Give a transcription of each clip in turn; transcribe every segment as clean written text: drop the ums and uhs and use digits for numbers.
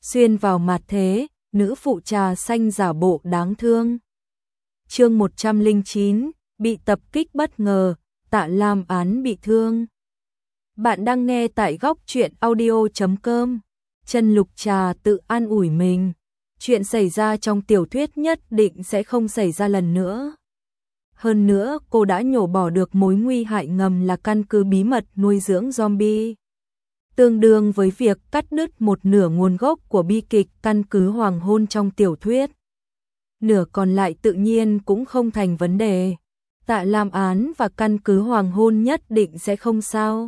xuyên vào mặt thế, nữ phụ trà xanh giả bộ đáng thương. Chương 109, bị tập kích bất ngờ, Tạ Lam Án bị thương. Bạn đang nghe tại góc truyện audio.com. Chân Lục Trà tự an ủi mình, chuyện xảy ra trong tiểu thuyết nhất định sẽ không xảy ra lần nữa. Hơn nữa, cô đã nhổ bỏ được mối nguy hại ngầm là căn cứ bí mật nuôi dưỡng zombie. Tương đương với việc cắt đứt một nửa nguồn gốc của bi kịch căn cứ hoàng hôn trong tiểu thuyết. Nửa còn lại tự nhiên cũng không thành vấn đề. Tạ Lam Án và căn cứ hoàng hôn nhất định sẽ không sao.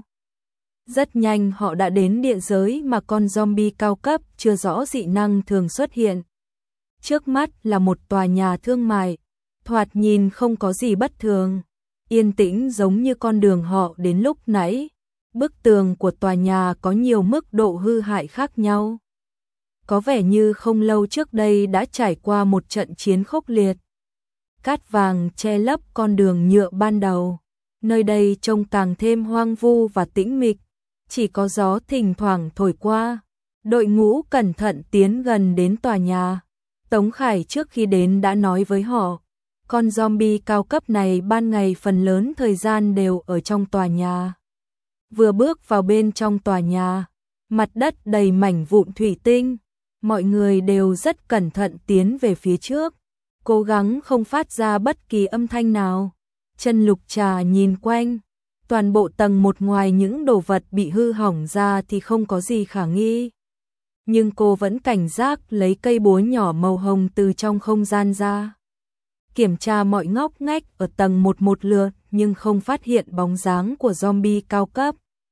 Rất nhanh họ đã đến địa giới mà con zombie cao cấp chưa rõ dị năng thường xuất hiện. Trước mắt là một tòa nhà thương mại, thoạt nhìn không có gì bất thường, yên tĩnh giống như con đường họ đến lúc nãy. Bức tường của tòa nhà có nhiều mức độ hư hại khác nhau. Có vẻ như không lâu trước đây đã trải qua một trận chiến khốc liệt. Cát vàng che lấp con đường nhựa ban đầu. Nơi đây trông càng thêm hoang vu và tĩnh mịch, chỉ có gió thỉnh thoảng thổi qua. Đội ngũ cẩn thận tiến gần đến tòa nhà. Tống Khải trước khi đến đã nói với họ, con zombie cao cấp này ban ngày phần lớn thời gian đều ở trong tòa nhà. Vừa bước vào bên trong tòa nhà, mặt đất đầy mảnh vụn thủy tinh, mọi người đều rất cẩn thận tiến về phía trước, cố gắng không phát ra bất kỳ âm thanh nào. Chân Lục Trà nhìn quanh, toàn bộ tầng một ngoài những đồ vật bị hư hỏng ra thì không có gì khả nghi. Nhưng cô vẫn cảnh giác lấy cây búa nhỏ màu hồng từ trong không gian ra. Kiểm tra mọi ngóc ngách ở tầng một lượt nhưng không phát hiện bóng dáng của zombie cao cấp.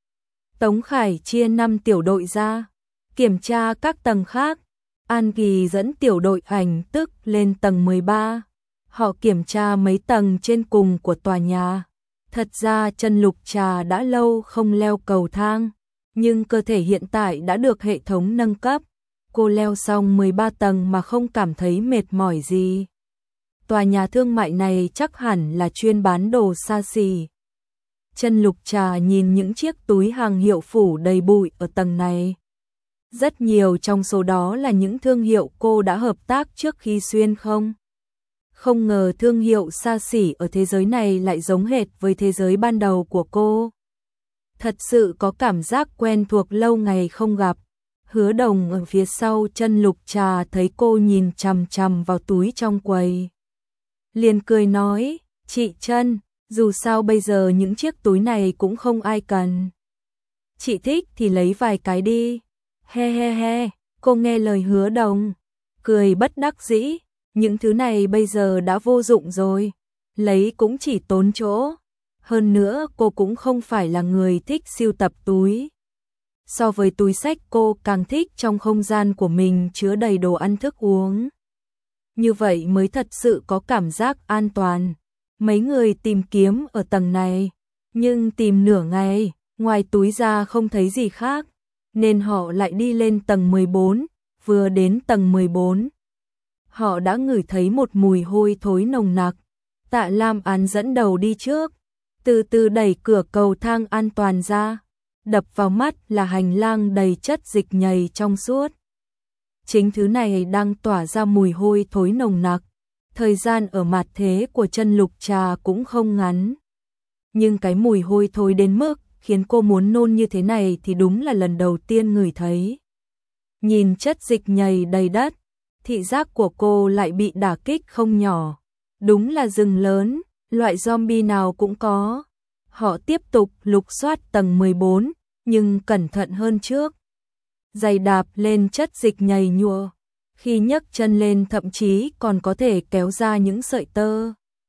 Tống Khải chia 5 tiểu đội ra, kiểm tra các tầng khác. An Kỳ dẫn tiểu đội ảnh tức lên tầng 13. Họ kiểm tra mấy tầng trên cùng của tòa nhà. Thật ra Chân Lục Trà đã lâu không leo cầu thang, nhưng cơ thể hiện tại đã được hệ thống nâng cấp. Cô leo xong 13 tầng mà không cảm thấy mệt mỏi gì. Tòa nhà thương mại này chắc hẳn là chuyên bán đồ xa xỉ. Chân Lục Trà nhìn những chiếc túi hàng hiệu phủ đầy bụi ở tầng này. Rất nhiều trong số đó là những thương hiệu cô đã hợp tác trước khi xuyên không. Không ngờ thương hiệu xa xỉ ở thế giới này lại giống hệt với thế giới ban đầu của cô. Thật sự có cảm giác quen thuộc lâu ngày không gặp. Hứa Đồng ở phía sau Chân Lục Trà thấy cô nhìn chằm chằm vào túi trong quầy, liền cười nói, chị Chân, dù sao bây giờ những chiếc túi này cũng không ai cần. Chị thích thì lấy vài cái đi. He he he, cô nghe lời Hứa Đồng, cười bất đắc dĩ, những thứ này bây giờ đã vô dụng rồi, lấy cũng chỉ tốn chỗ. Hơn nữa cô cũng không phải là người thích sưu tập túi. So với túi xách cô càng thích trong không gian của mình chứa đầy đồ ăn thức uống. Như vậy mới thật sự có cảm giác an toàn. Mấy người tìm kiếm ở tầng này, nhưng tìm nửa ngày, ngoài túi ra không thấy gì khác, nên họ lại đi lên tầng 14, vừa đến tầng 14. Họ đã ngửi thấy một mùi hôi thối nồng nặc. Tạ Lam Án dẫn đầu đi trước, từ từ đẩy cửa cầu thang an toàn ra. Đập vào mắt là hành lang đầy chất dịch nhầy trong suốt. Chính thứ này đang tỏa ra mùi hôi thối nồng nặc. Thời gian ở mặt thế của Chân Lục Trà cũng không ngắn. Nhưng cái mùi hôi thối đến mức khiến cô muốn nôn như thế này thì đúng là lần đầu tiên ngửi thấy. Nhìn chất dịch nhầy đầy đất, thị giác của cô lại bị đả kích không nhỏ. Đúng là rừng lớn, loại zombie nào cũng có. Họ tiếp tục lục soát tầng 14, nhưng cẩn thận hơn trước. Giày đạp lên chất dịch nhầy nhụa. Khi nhấc chân lên thậm chí còn có thể kéo ra những sợi tơ.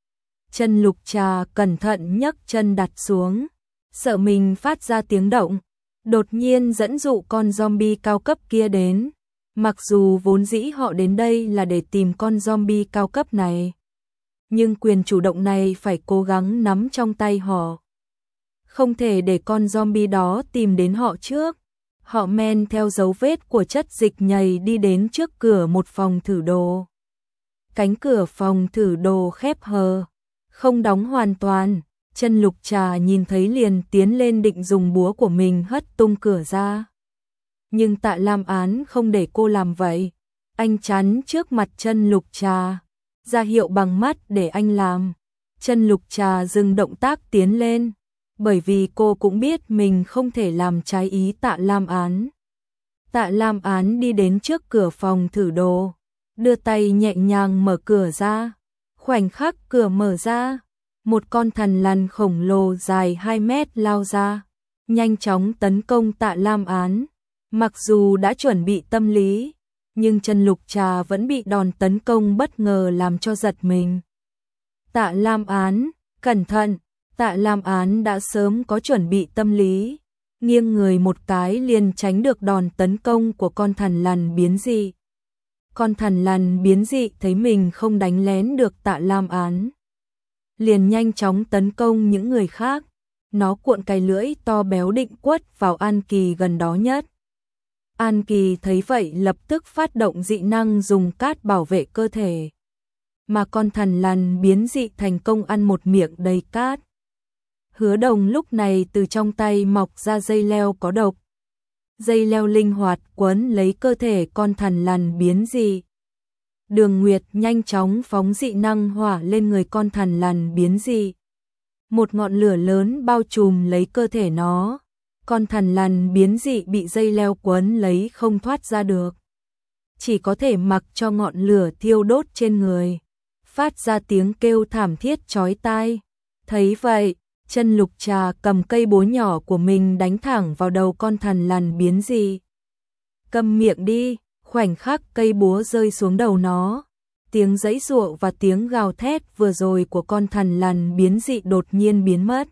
Chân Lục Trà cẩn thận nhấc chân đặt xuống, sợ mình phát ra tiếng động, đột nhiên dẫn dụ con zombie cao cấp kia đến. Mặc dù vốn dĩ họ đến đây là để tìm con zombie cao cấp này, nhưng quyền chủ động này phải cố gắng nắm trong tay họ. Không thể để con zombie đó tìm đến họ trước. Họ men theo dấu vết của chất dịch nhầy đi đến trước cửa một phòng thử đồ. Cánh cửa phòng thử đồ khép hờ, không đóng hoàn toàn. Chân Lục Trà nhìn thấy liền tiến lên định dùng búa của mình hất tung cửa ra. Nhưng Tạ Lam Án không để cô làm vậy. Anh chắn trước mặt Chân Lục Trà, ra hiệu bằng mắt để anh làm. Chân Lục Trà dừng động tác tiến lên, bởi vì cô cũng biết mình không thể làm trái ý Tạ Lam Án. Tạ Lam Án đi đến trước cửa phòng thử đồ, đưa tay nhẹ nhàng mở cửa ra. Khoảnh khắc cửa mở ra, một con thằn lằn khổng lồ dài 2 mét lao ra, nhanh chóng tấn công Tạ Lam Án. Mặc dù đã chuẩn bị tâm lý, nhưng Chân Lục Trà vẫn bị đòn tấn công bất ngờ làm cho giật mình. Tạ Lam Án, cẩn thận! Tạ Lam Án đã sớm có chuẩn bị tâm lý, nghiêng người một cái liền tránh được đòn tấn công của con thằn lằn biến dị. Con thằn lằn biến dị thấy mình không đánh lén được Tạ Lam Án, liền nhanh chóng tấn công những người khác. Nó cuộn cái lưỡi to béo định quất vào An Kỳ gần đó nhất. An Kỳ thấy vậy lập tức phát động dị năng dùng cát bảo vệ cơ thể. Mà con thằn lằn biến dị thành công ăn một miệng đầy cát. Hứa Đồng lúc này từ trong tay mọc ra dây leo có độc. Dây leo linh hoạt quấn lấy cơ thể con thằn lằn biến dị. Đường Nguyệt nhanh chóng phóng dị năng hỏa lên người con thằn lằn biến dị. Một ngọn lửa lớn bao trùm lấy cơ thể nó. Con thằn lằn biến dị bị dây leo quấn lấy không thoát ra được. Chỉ có thể mặc cho ngọn lửa thiêu đốt trên người, phát ra tiếng kêu thảm thiết chói tai. Thấy vậy, Chân Lục Trà cầm cây búa nhỏ của mình đánh thẳng vào đầu con thằn lằn biến dị. Câm miệng đi! Khoảnh khắc cây búa rơi xuống đầu nó, tiếng giãy giụa và tiếng gào thét vừa rồi của con thằn lằn biến dị đột nhiên biến mất.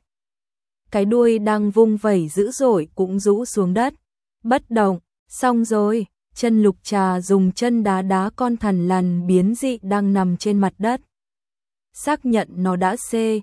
Cái đuôi đang vung vẩy dữ dội cũng rũ xuống đất, bất động. Xong rồi, Chân Lục Trà dùng chân đá đá con thằn lằn biến dị đang nằm trên mặt đất. Xác nhận nó đã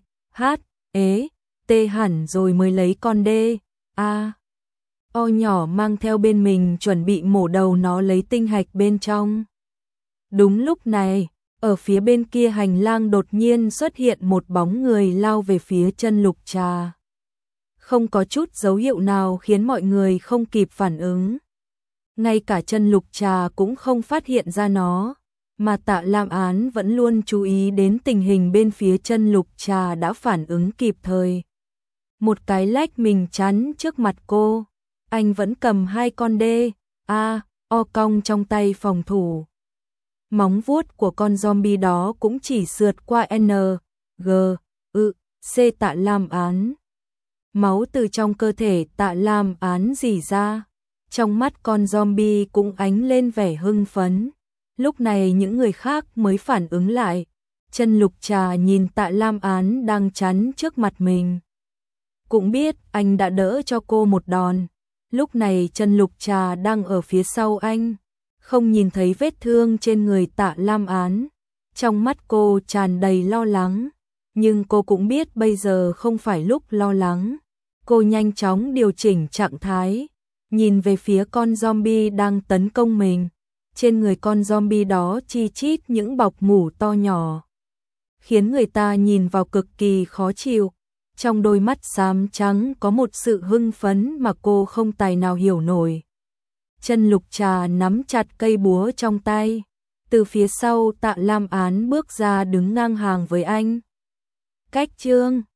CHT hẳn rồi mới lấy con DAO nhỏ mang theo bên mình chuẩn bị mổ đầu nó lấy tinh hạch bên trong. Đúng lúc này, ở phía bên kia hành lang đột nhiên xuất hiện một bóng người lao về phía Chân Lục Trà. Không có chút dấu hiệu nào khiến mọi người không kịp phản ứng. Ngay cả Chân Lục Trà cũng không phát hiện ra nó, mà Tạ Lam Án vẫn luôn chú ý đến tình hình bên phía Chân Lục Trà đã phản ứng kịp thời. Một cái lách mình chắn trước mặt cô, anh vẫn cầm 2 con DAO cong trong tay phòng thủ. Móng vuốt của con zombie đó cũng chỉ sượt qua C Tạ Lam Án. Máu từ trong cơ thể Tạ Lam Án rỉ ra, trong mắt con zombie cũng ánh lên vẻ hưng phấn. Lúc này những người khác mới phản ứng lại. Chân Lục Trà nhìn Tạ Lam Án đang chắn trước mặt mình, cũng biết anh đã đỡ cho cô một đòn. Lúc này Chân Lục Trà đang ở phía sau anh, không nhìn thấy vết thương trên người Tạ Lam Án. Trong mắt cô tràn đầy lo lắng, nhưng cô cũng biết bây giờ không phải lúc lo lắng. Cô nhanh chóng điều chỉnh trạng thái, nhìn về phía con zombie đang tấn công mình. Trên người con zombie đó chi chít những bọc mủ to nhỏ, khiến người ta nhìn vào cực kỳ khó chịu. Trong đôi mắt xám trắng có một sự hưng phấn mà cô không tài nào hiểu nổi. Chân Lục Trà nắm chặt cây búa trong tay. Từ phía sau Tạ Lam Án bước ra đứng ngang hàng với anh. Cách chương